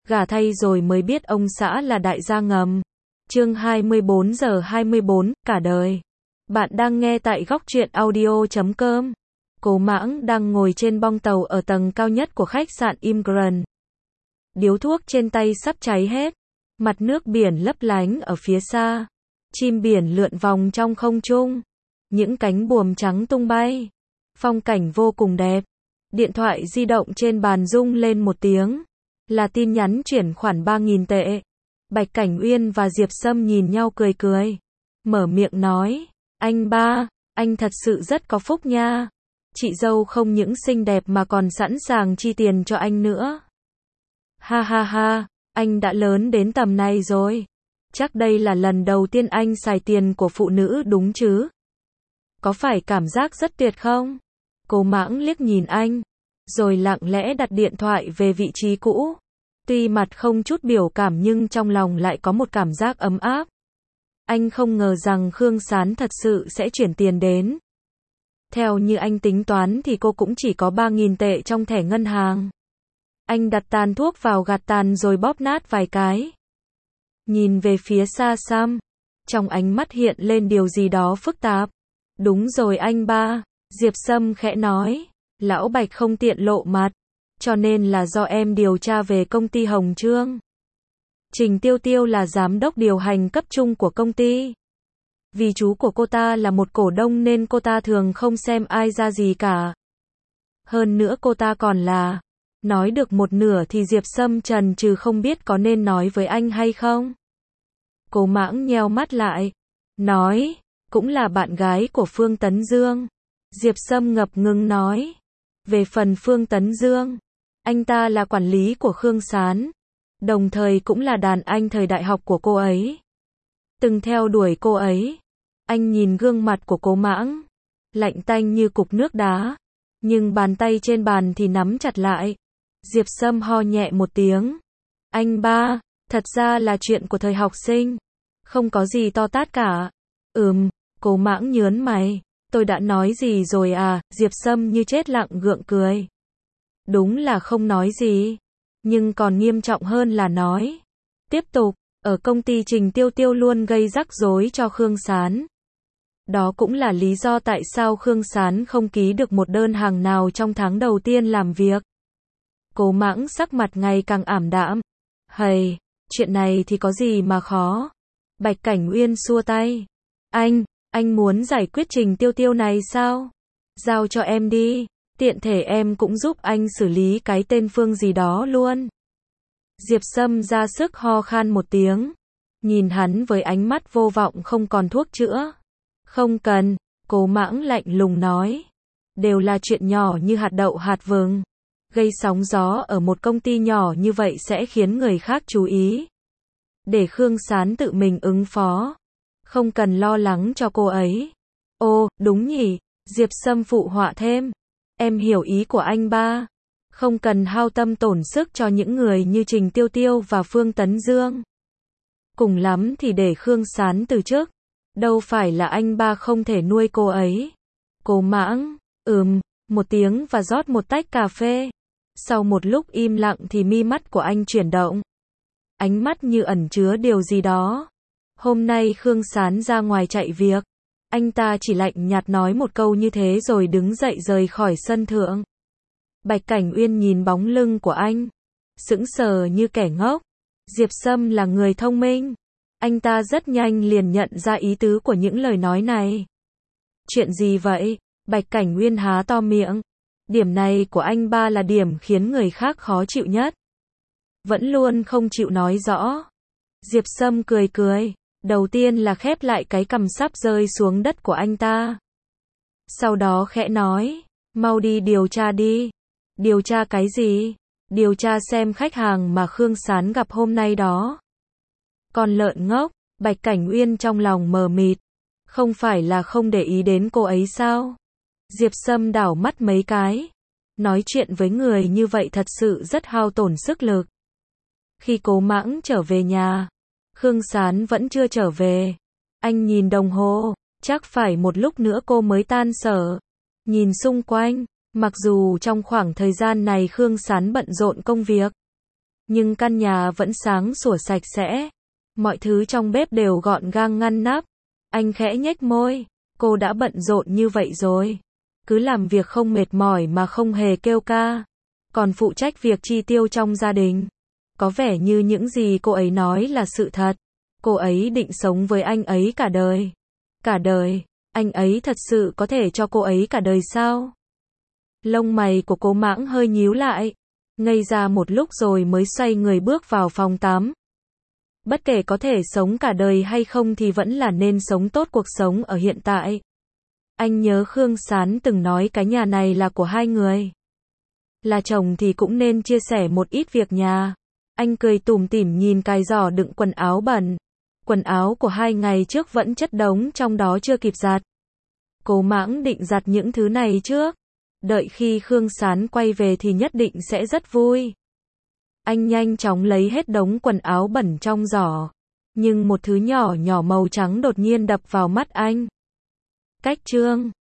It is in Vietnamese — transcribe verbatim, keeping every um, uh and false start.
gả thay rồi mới biết ông xã là đại gia ngầm. Chương hai mươi bốn giờ hai mươi bốn, cả đời. Bạn đang nghe tại góc truyện audio chấm com. Cố Mãng đang ngồi trên bong tàu ở tầng cao nhất của khách sạn Immigrant. Điếu thuốc trên tay sắp cháy hết. Mặt nước biển lấp lánh ở phía xa. Chim biển lượn vòng trong không trung. Những cánh buồm trắng tung bay. Phong cảnh vô cùng đẹp. Điện thoại di động trên bàn rung lên một tiếng. Là tin nhắn chuyển khoản ba nghìn tệ. Bạch Cảnh Uyên và Diệp Sâm nhìn nhau cười cười. Mở miệng nói, anh ba, anh thật sự rất có phúc nha. Chị dâu không những xinh đẹp mà còn sẵn sàng chi tiền cho anh nữa. Ha ha ha, anh đã lớn đến tầm này rồi. Chắc đây là lần đầu tiên anh xài tiền của phụ nữ đúng chứ? Có phải cảm giác rất tuyệt không? Cố Mãng liếc nhìn anh, rồi lặng lẽ đặt điện thoại về vị trí cũ. Tuy mặt không chút biểu cảm nhưng trong lòng lại có một cảm giác ấm áp. Anh không ngờ rằng Khương Sán thật sự sẽ chuyển tiền đến. Theo như anh tính toán thì cô cũng chỉ có ba nghìn tệ trong thẻ ngân hàng. Anh đặt tàn thuốc vào gạt tàn rồi bóp nát vài cái. Nhìn về phía xa xăm, trong ánh mắt hiện lên điều gì đó phức tạp. Đúng rồi anh ba, Diệp Sâm khẽ nói, lão Bạch không tiện lộ mặt, cho nên là do em điều tra về công ty Hồng Trương. Trình Tiêu Tiêu là giám đốc điều hành cấp trung của công ty. Vì chú của cô ta là một cổ đông nên cô ta thường không xem ai ra gì cả. Hơn nữa cô ta còn là... Nói được một nửa thì Diệp Sâm chần chừ không biết có nên nói với anh hay không. Cố Mãng nheo mắt lại. Nói, cũng là bạn gái của Phương Tấn Dương. Diệp Sâm ngập ngừng nói. Về phần Phương Tấn Dương, anh ta là quản lý của Khương Sán. Đồng thời cũng là đàn anh thời đại học của cô ấy. Từng theo đuổi cô ấy. Anh nhìn gương mặt của Cố Mãng. Lạnh tanh như cục nước đá. Nhưng bàn tay trên bàn thì nắm chặt lại. Diệp Sâm ho nhẹ một tiếng. Anh ba, thật ra là chuyện của thời học sinh. Không có gì to tát cả. Ừm, Cố Mãng nhớn mày. Tôi đã nói gì rồi à? Diệp Sâm như chết lặng gượng cười. Đúng là không nói gì. Nhưng còn nghiêm trọng hơn là nói. Tiếp tục, ở công ty Trình Tiêu Tiêu luôn gây rắc rối cho Khương Sán. Đó cũng là lý do tại sao Khương Sán không ký được một đơn hàng nào trong tháng đầu tiên làm việc. Cố Mãng sắc mặt ngày càng ảm đạm. Hầy, chuyện này thì có gì mà khó. Bạch Cảnh Uyên xua tay. Anh, anh muốn giải quyết Trình Tiêu Tiêu này sao? Giao cho em đi, tiện thể em cũng giúp anh xử lý cái tên Phương gì đó luôn. Diệp Sâm ra sức ho khan một tiếng. Nhìn hắn với ánh mắt vô vọng không còn thuốc chữa. Không cần, Cố Mãng lạnh lùng nói. Đều là chuyện nhỏ như hạt đậu hạt vừng. Gây sóng gió ở một công ty nhỏ như vậy sẽ khiến người khác chú ý. Để Khương Sán tự mình ứng phó. Không cần lo lắng cho cô ấy. Ô, đúng nhỉ, Diệp Sâm phụ họa thêm. Em hiểu ý của anh ba. Không cần hao tâm tổn sức cho những người như Trình Tiêu Tiêu và Phương Tấn Dương. Cùng lắm thì để Khương Sán từ chức. Đâu phải là anh ba không thể nuôi cô ấy. Cố Mãng, ừm, một tiếng và rót một tách cà phê. Sau một lúc im lặng thì mi mắt của anh chuyển động. Ánh mắt như ẩn chứa điều gì đó. Hôm nay Khương Sán ra ngoài chạy việc. Anh ta chỉ lạnh nhạt nói một câu như thế rồi đứng dậy rời khỏi sân thượng. Bạch Cảnh Uyên nhìn bóng lưng của anh. Sững sờ như kẻ ngốc. Diệp Sâm là người thông minh. Anh ta rất nhanh liền nhận ra ý tứ của những lời nói này. Chuyện gì vậy? Bạch Cảnh Uyên há to miệng. Điểm này của anh ba là điểm khiến người khác khó chịu nhất. Vẫn luôn không chịu nói rõ. Diệp Sâm cười cười. Đầu tiên là khép lại cái cằm sắp rơi xuống đất của anh ta. Sau đó khẽ nói. Mau đi điều tra đi. Điều tra cái gì? Điều tra xem khách hàng mà Khương Sán gặp hôm nay đó. Con lợn ngốc, Bạch Cảnh Uyên trong lòng mờ mịt. Không phải là không để ý đến cô ấy sao? Diệp Sâm đảo mắt mấy cái. Nói chuyện với người như vậy thật sự rất hao tổn sức lực. Khi Cố Mãng trở về nhà, Khương Sán vẫn chưa trở về. Anh nhìn đồng hồ, chắc phải một lúc nữa cô mới tan sở. Nhìn xung quanh, mặc dù trong khoảng thời gian này Khương Sán bận rộn công việc, Nhưng căn nhà vẫn sáng sủa sạch sẽ. Mọi thứ trong bếp đều gọn gàng ngăn nắp. Anh khẽ nhếch môi. Cô đã bận rộn như vậy rồi. Cứ làm việc không mệt mỏi mà không hề kêu ca. Còn phụ trách việc chi tiêu trong gia đình. Có vẻ như những gì cô ấy nói là sự thật. Cô ấy định sống với anh ấy cả đời. Cả đời, anh ấy thật sự có thể cho cô ấy cả đời sao? Lông mày của Cố Mãng hơi nhíu lại. Ngây ra một lúc rồi mới xoay người bước vào phòng tắm. Bất kể có thể sống cả đời hay không thì vẫn là nên sống tốt cuộc sống ở hiện tại. Anh nhớ Khương Sán từng nói cái nhà này là của hai người. Là chồng thì cũng nên chia sẻ một ít việc nhà. Anh cười tủm tỉm nhìn cái giỏ đựng quần áo bẩn. Quần áo của hai ngày trước vẫn chất đống trong đó chưa kịp giặt. Cố Mãng định giặt những thứ này trước. Đợi khi Khương Sán quay về thì nhất định sẽ rất vui. Anh nhanh chóng lấy hết đống quần áo bẩn trong giỏ. Nhưng một thứ nhỏ nhỏ màu trắng đột nhiên đập vào mắt anh. Cách trương.